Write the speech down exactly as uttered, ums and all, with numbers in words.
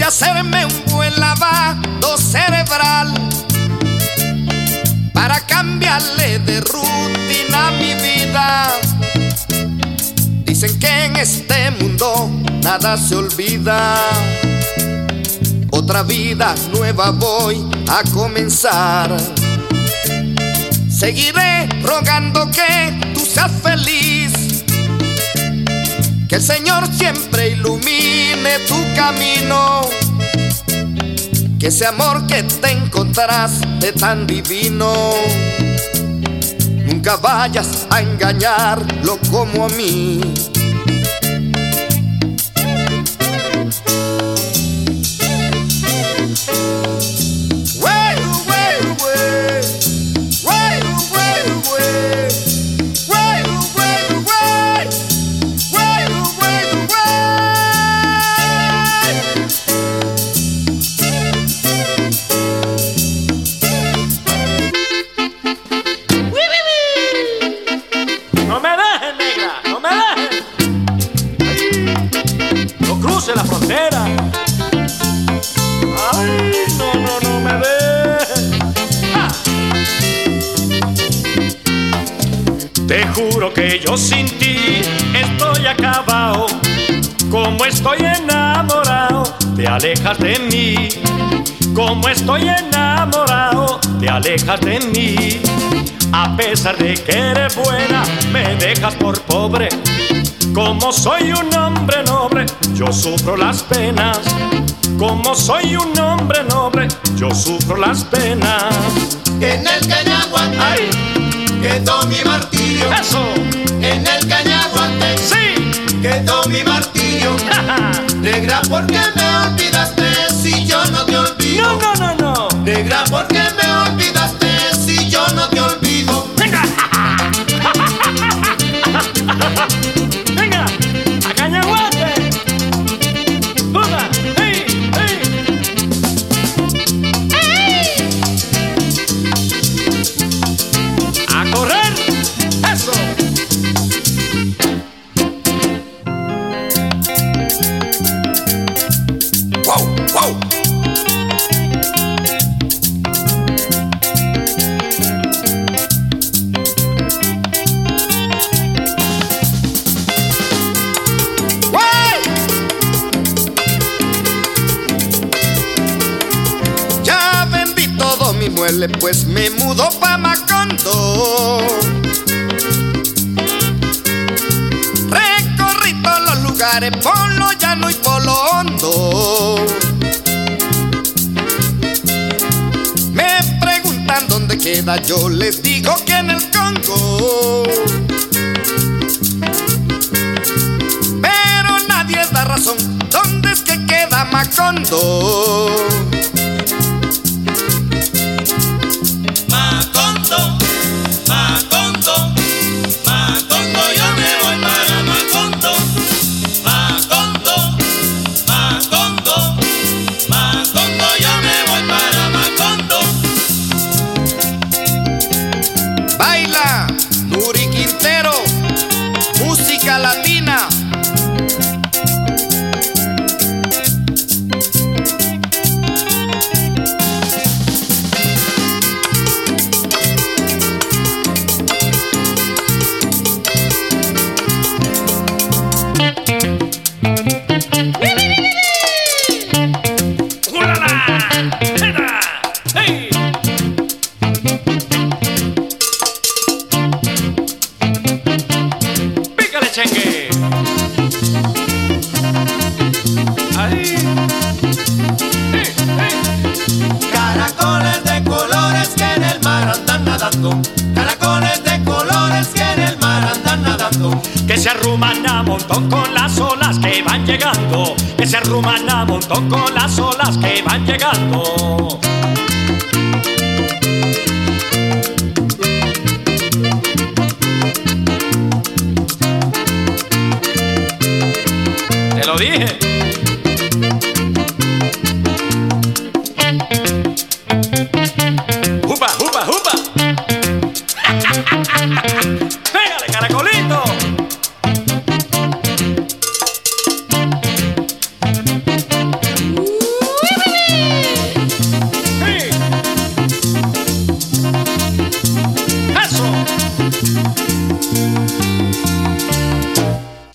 a hacerme un buen lavado cerebral para cambiarle de rutina a mi vida. Dicen que en este mundo nada se olvida. Otra vida nueva voy a comenzar. Seguiré rogando que tú seas feliz, que el Señor siempre ilumine tu camino, que ese amor que te encontraste tan divino nunca vayas a engañarlo como a mí. La frontera. Ay, no, no, no me dejes. Ah. Te juro que yo sin ti estoy acabado. Como estoy enamorado, te alejas de mí. Como estoy enamorado, te alejas de mí. A pesar de que eres buena, me dejas por pobre. Como soy un hombre noble, yo sufro las penas. Como soy un hombre noble, yo sufro las penas. En el Cañaguate quedó mi martirio. ¡Eso! En el Cañaguate ¡sí! quedó mi martirio. Negra, ¿por qué me olvidaste si yo no te olvido? No, no, no, no. Negra, ¿por qué me olvidaste si yo no te olvido? ¡Venga! ¡Venga! ¡A Cañaguate! ¡Una! ¡Hey! ¡Hey! ¡Hey! ¡A correr! ¡Eso! ¡Wow! ¡Wow! Mi mueble, pues me mudo pa' Macondo. Recorrí todos los lugares, por lo llano y por lo hondo. Me preguntan dónde queda, yo les digo que en el Congo. Pero nadie da razón, ¿dónde es que queda Macondo? Macondo, Macondo, Macondo, yo me voy para Macondo. Macondo, Macondo, Macondo, yo me voy para Macondo. Baila, Nuri Quintero, música latina. Chengue. Ahí. Hey, hey. Caracoles de colores que en el mar andan nadando. Caracoles de colores que en el mar andan nadando. Que se arruman a montón con las olas que van llegando. Que se arruman a montón con las olas que van llegando. Te lo dije.